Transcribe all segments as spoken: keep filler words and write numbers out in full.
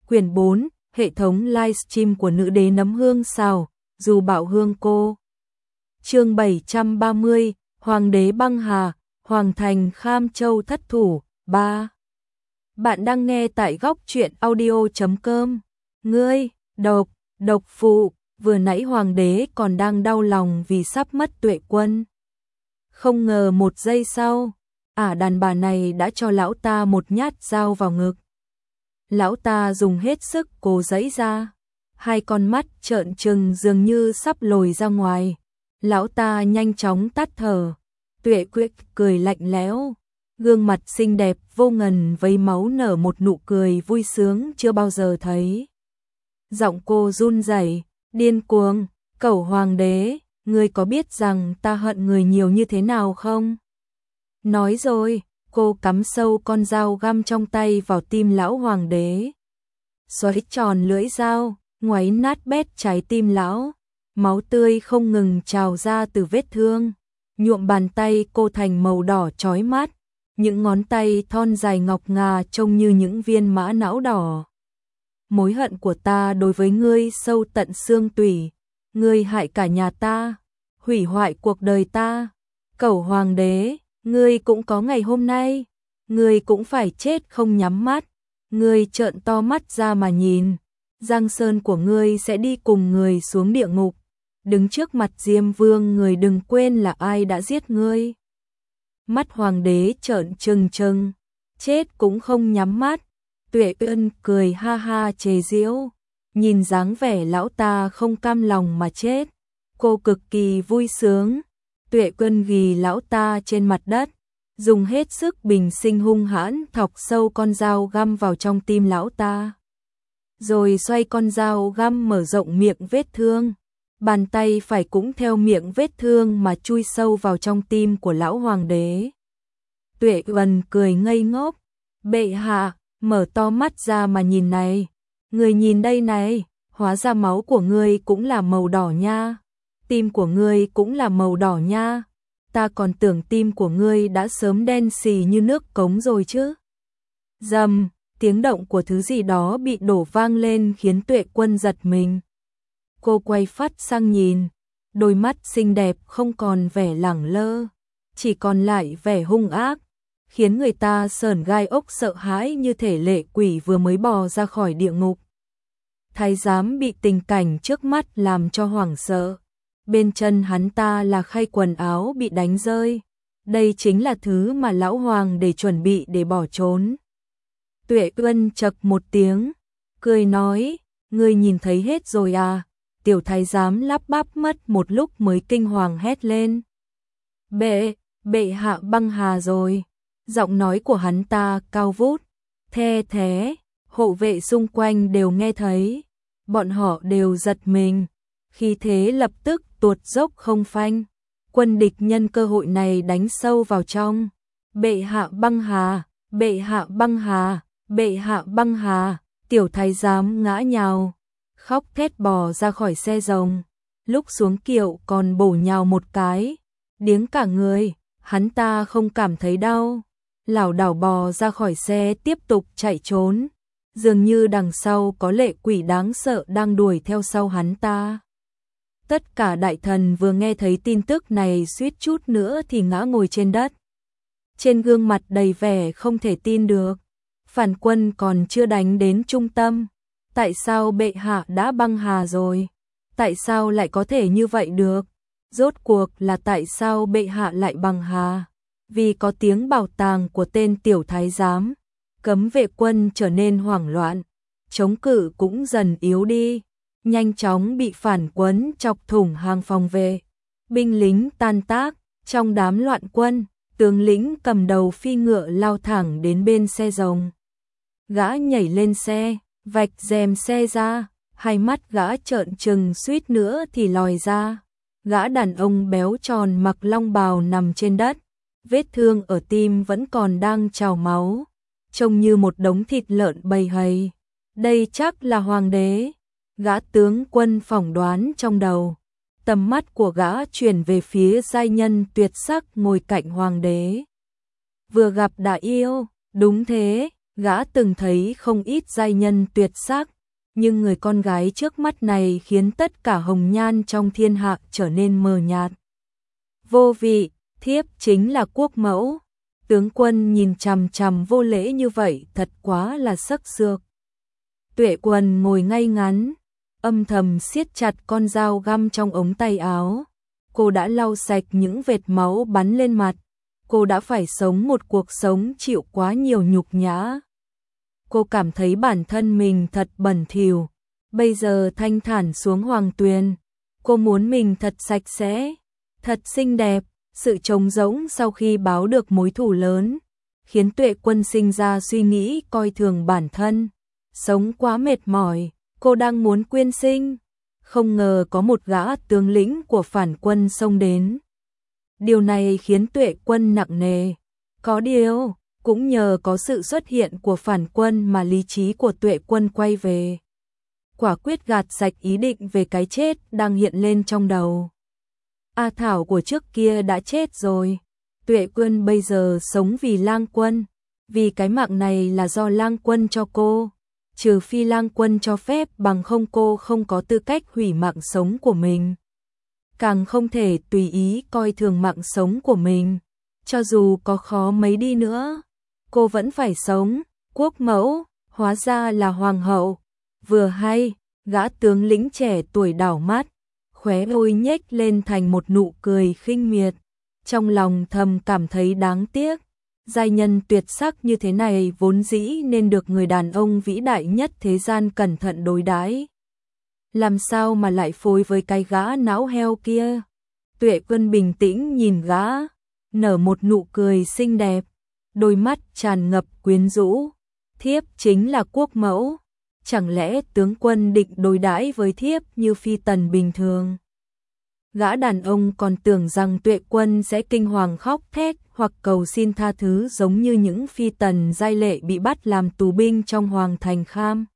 Quyển bốn, hệ thống livestream của nữ đế nấm hương xào, dù bạo hương cô. Chương bảy trăm ba mươi, Hoàng đế băng hà, Hoàng thành Kham Châu thất thủ, ba. Bạn đang nghe tại góc truyện audio chấm com. Ngươi, độc, độc phụ, vừa nãy hoàng đế còn đang đau lòng vì sắp mất Tuệ Quân. Không ngờ một giây sau, ả đàn bà này đã cho lão ta một nhát dao vào ngực. Lão ta dùng hết sức cố giãy ra, hai con mắt trợn trừng dường như sắp lồi ra ngoài. Lão ta nhanh chóng tắt thở. Tuệ Quyết cười lạnh lẽo, gương mặt xinh đẹp vô ngần vấy máu nở một nụ cười vui sướng chưa bao giờ thấy. Giọng cô run rẩy, điên cuồng, "Cẩu hoàng đế, ngươi có biết rằng ta hận người nhiều như thế nào không?" Nói rồi, cô cắm sâu con dao găm trong tay vào tim lão hoàng đế. Xoáy tròn lưỡi dao, ngoáy nát bét trái tim lão. Máu tươi không ngừng trào ra từ vết thương, nhuộm bàn tay cô thành màu đỏ chói mắt. Những ngón tay thon dài ngọc ngà trông như những viên mã não đỏ. "Mối hận của ta đối với ngươi sâu tận xương tủy. Ngươi hại cả nhà ta, hủy hoại cuộc đời ta. Cẩu hoàng đế, ngươi cũng có ngày hôm nay. Ngươi cũng phải chết không nhắm mắt. Ngươi trợn to mắt ra mà nhìn. Giang sơn của ngươi sẽ đi cùng người xuống địa ngục. Đứng trước mặt Diêm Vương, người đừng quên là ai đã giết ngươi." Mắt hoàng đế trợn trừng trừng, chết cũng không nhắm mắt. Tuệ Ân cười ha ha chế giễu, nhìn dáng vẻ lão ta không cam lòng mà chết, cô cực kỳ vui sướng. Tuệ Ân ghì lão ta trên mặt đất, dùng hết sức bình sinh hung hãn thọc sâu con dao găm vào trong tim lão ta, rồi xoay con dao găm mở rộng miệng vết thương. Bàn tay phải cũng theo miệng vết thương mà chui sâu vào trong tim của lão hoàng đế. Tuệ Ân cười ngây ngốc, "Bệ hạ, mở to mắt ra mà nhìn này. Người nhìn đây này, hóa ra máu của ngươi cũng là màu đỏ nha. Tim của ngươi cũng là màu đỏ nha. Ta còn tưởng tim của ngươi đã sớm đen xì như nước cống rồi chứ." Rầm, tiếng động của thứ gì đó bị đổ vang lên khiến Tuệ Quân giật mình. Cô quay phắt sang nhìn, đôi mắt xinh đẹp không còn vẻ lẳng lơ, chỉ còn lại vẻ hung ác, khiến người ta sởn gai ốc sợ hãi như thể lệ quỷ vừa mới bò ra khỏi địa ngục. Thái giám bị tình cảnh trước mắt làm cho hoảng sợ. Bên chân hắn ta là khay quần áo bị đánh rơi. Đây chính là thứ mà lão hoàng để chuẩn bị để bỏ trốn. Tuệ Ân chậc một tiếng, cười nói, "Ngươi nhìn thấy hết rồi à?" Tiểu thái giám lắp bắp mất một lúc mới kinh hoàng hét lên, "Bệ, bệ hạ băng hà rồi." Giọng nói của hắn ta cao vút, the thế, hộ vệ xung quanh đều nghe thấy. Bọn họ đều giật mình, khí thế lập tức tuột dốc không phanh. Quân địch nhân cơ hội này đánh sâu vào trong. "Bệ hạ băng hà, bệ hạ băng hà, bệ hạ băng hà." Tiểu thái giám ngã nhào, khóc thét bò ra khỏi xe rồng. Lúc xuống kiệu còn bổ nhào một cái, điếng cả người. Hắn ta không cảm thấy đau, lảo đảo bò ra khỏi xe tiếp tục chạy trốn. Dường như đằng sau có lệ quỷ đáng sợ đang đuổi theo sau hắn ta. Tất cả đại thần vừa nghe thấy tin tức này suýt chút nữa thì ngã ngồi trên đất. Trên gương mặt đầy vẻ không thể tin được. Phản quân còn chưa đánh đến trung tâm. Tại sao bệ hạ đã băng hà rồi? Tại sao lại có thể như vậy được? Rốt cuộc là tại sao bệ hạ lại băng hà? Vì có tiếng bảo tàng của tên tiểu thái giám. Cấm vệ quân trở nên hoảng loạn, chống cự cũng dần yếu đi, nhanh chóng bị phản quân chọc thủng hàng phòng vệ. Binh lính tan tác, trong đám loạn quân, tướng lĩnh cầm đầu phi ngựa lao thẳng đến bên xe rồng. Gã nhảy lên xe, vạch rèm xe ra, hai mắt gã trợn trừng suýt nữa thì lòi ra. Gã đàn ông béo tròn mặc long bào nằm trên đất, vết thương ở tim vẫn còn đang trào máu, trông như một đống thịt lợn bầy hầy. Đây chắc là hoàng đế. Gã tướng quân phỏng đoán trong đầu. Tầm mắt của gã chuyển về phía giai nhân tuyệt sắc ngồi cạnh hoàng đế. Vừa gặp đã yêu, đúng thế, Gã từng thấy không ít giai nhân tuyệt sắc, nhưng người con gái trước mắt này khiến tất cả hồng nhan trong thiên hạ trở nên mờ nhạt. Vô vị, thiếp chính là quốc mẫu. Tướng quân nhìn chằm chằm vô lễ như vậy thật quá là sắc sược. Tuệ Quân ngồi ngay ngắn, âm thầm siết chặt con dao găm trong ống tay áo. Cô đã lau sạch những vệt máu bắn lên mặt. Cô đã phải sống một cuộc sống chịu quá nhiều nhục nhã. Cô cảm thấy bản thân mình thật bẩn thỉu. Bây giờ thanh thản xuống hoàng tuyền, cô muốn mình thật sạch sẽ, thật xinh đẹp. Sự trống rỗng sau khi báo được mối thù lớn, khiến Tuệ Quân sinh ra suy nghĩ coi thường bản thân. Sống quá mệt mỏi, cô đang muốn quyên sinh. Không ngờ có một gã tướng lĩnh của phản quân xông đến. Điều này khiến Tuệ Quân nặng nề. Có điều, cũng nhờ có sự xuất hiện của phản quân mà lý trí của Tuệ Quân quay về. Quả quyết gạt sạch ý định về cái chết đang hiện lên trong đầu. A Thảo của trước kia đã chết rồi. Tuệ Quân bây giờ sống vì Lang Quân. Vì cái mạng này là do Lang Quân cho cô. Trừ phi Lang Quân cho phép, bằng không cô không có tư cách hủy mạng sống của mình. Càng không thể tùy ý coi thường mạng sống của mình. Cho dù có khó mấy đi nữa, cô vẫn phải sống. Quốc mẫu, hóa ra là hoàng hậu. Vừa hay, gã tướng lĩnh trẻ tuổi đảo mắt, khóe môi nhếch lên thành một nụ cười khinh miệt. Trong lòng thầm cảm thấy đáng tiếc. Giai nhân tuyệt sắc như thế này vốn dĩ nên được người đàn ông vĩ đại nhất thế gian cẩn thận đối đãi. Làm sao mà lại phối với cái gã não heo kia? Tuệ Quân bình tĩnh nhìn gã, nở một nụ cười xinh đẹp, đôi mắt tràn ngập quyến rũ. Thiếp chính là quốc mẫu. Chẳng lẽ tướng quân định đối đãi với thiếp như phi tần bình thường? Gã đàn ông còn tưởng rằng Tuệ Quân sẽ kinh hoàng khóc thét hoặc cầu xin tha thứ giống như những phi tần giai lệ bị bắt làm tù binh trong hoàng thành Kham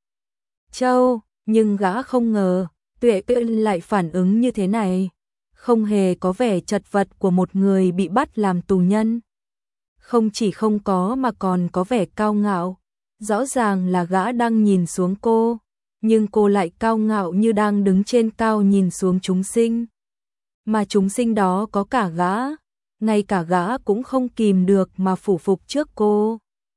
Châu, nhưng gã không ngờ Tuệ Quân lại phản ứng như thế này, không hề có vẻ chật vật của một người bị bắt làm tù nhân. Không chỉ không có mà còn có vẻ cao ngạo. Rõ ràng là gã đang nhìn xuống cô, nhưng cô lại cao ngạo như đang đứng trên cao nhìn xuống chúng sinh. Mà chúng sinh đó có cả gã, ngay cả gã cũng không kìm được mà phủ phục trước cô,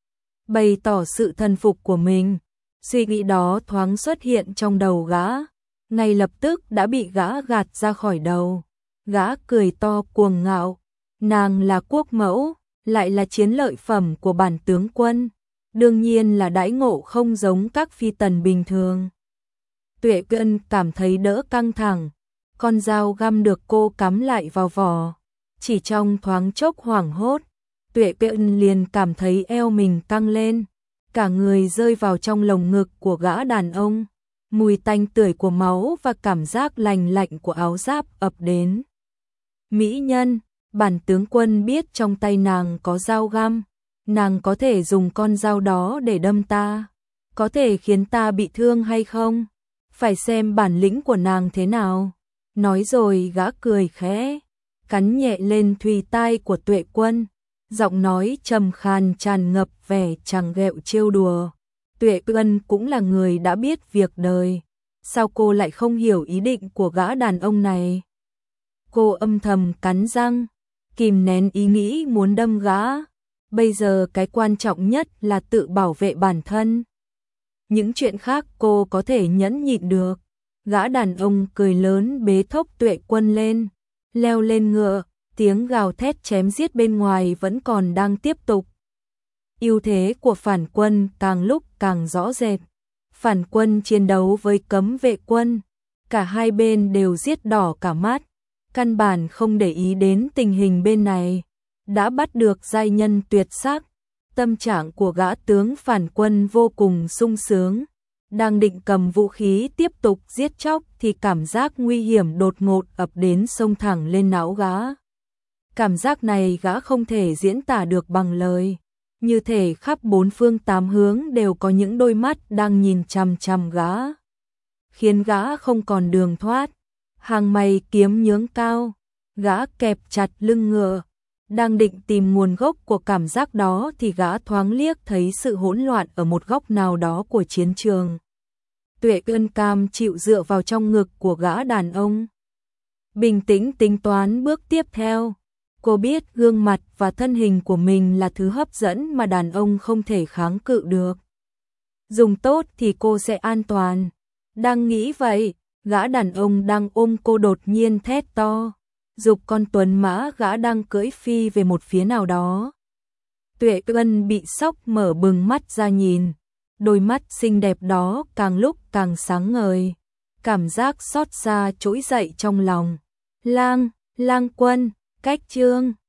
bày tỏ sự thần phục của mình. Suy nghĩ đó thoáng xuất hiện trong đầu gã, ngay lập tức đã bị gã gạt ra khỏi đầu. Gã cười to cuồng ngạo, nàng là quốc mẫu, lại là chiến lợi phẩm của bản tướng quân, đương nhiên là đãi ngộ không giống các phi tần bình thường. Tuệ Quân cảm thấy đỡ căng thẳng, con dao găm được cô cắm lại vào vỏ. Chỉ trong thoáng chốc hoảng hốt, Tuệ Quân liền cảm thấy eo mình căng lên, cả người rơi vào trong lồng ngực của gã đàn ông. Mùi tanh tưởi của máu và cảm giác lành lạnh của áo giáp ập đến. Mỹ nhân, bản tướng quân biết trong tay nàng có dao găm, nàng có thể dùng con dao đó để đâm ta, có thể khiến ta bị thương hay không? Phải xem bản lĩnh của nàng thế nào. Nói rồi gã cười khẽ, cắn nhẹ lên thùy tai của Tuệ Quân, giọng nói trầm khàn tràn ngập vẻ trằng ghẹo trêu đùa. Tuệ Quân cũng là người đã biết việc đời, sao cô lại không hiểu ý định của gã đàn ông này? Cô âm thầm cắn răng, kìm nén ý nghĩ muốn đâm gã. Bây giờ cái quan trọng nhất là tự bảo vệ bản thân. Những chuyện khác cô có thể nhẫn nhịn được. Gã đàn ông cười lớn bế thốc Tuệ Quân lên, leo lên ngựa, tiếng gào thét chém giết bên ngoài vẫn còn đang tiếp tục. Ưu thế của phản quân càng lúc càng rõ rệt. Phản quân chiến đấu với cấm vệ quân, cả hai bên đều giết đỏ cả mắt, căn bản không để ý đến tình hình bên này. Đã bắt được giai nhân tuyệt sắc, tâm trạng của gã tướng phản quân vô cùng sung sướng. Đang định cầm vũ khí tiếp tục giết chóc thì cảm giác nguy hiểm đột ngột ập đến xông thẳng lên não gã. Cảm giác này gã không thể diễn tả được bằng lời, như thể khắp bốn phương tám hướng đều có những đôi mắt đang nhìn chằm chằm gã, khiến gã không còn đường thoát. Hàng mày kiếm nhướng cao, gã kẹp chặt lưng ngựa, Đang định tìm nguồn gốc của cảm giác đó thì gã thoáng liếc thấy sự hỗn loạn ở một góc nào đó của chiến trường. Tuệ Ân cam chịu dựa vào trong ngực của gã đàn ông. Bình tĩnh tính toán bước tiếp theo. Cô biết gương mặt và thân hình của mình là thứ hấp dẫn mà đàn ông không thể kháng cự được. Dùng tốt thì cô sẽ an toàn. Đang nghĩ vậy, gã đàn ông đang ôm cô đột nhiên thét to, giục con tuấn mã gã đang cưỡi phi về một phía nào đó. Tuệ Ân bị sốc mở bừng mắt ra nhìn, đôi mắt xinh đẹp đó càng lúc càng sáng ngời. Cảm giác xót xa trỗi dậy trong lòng. Lang, Lang Quân, cách chương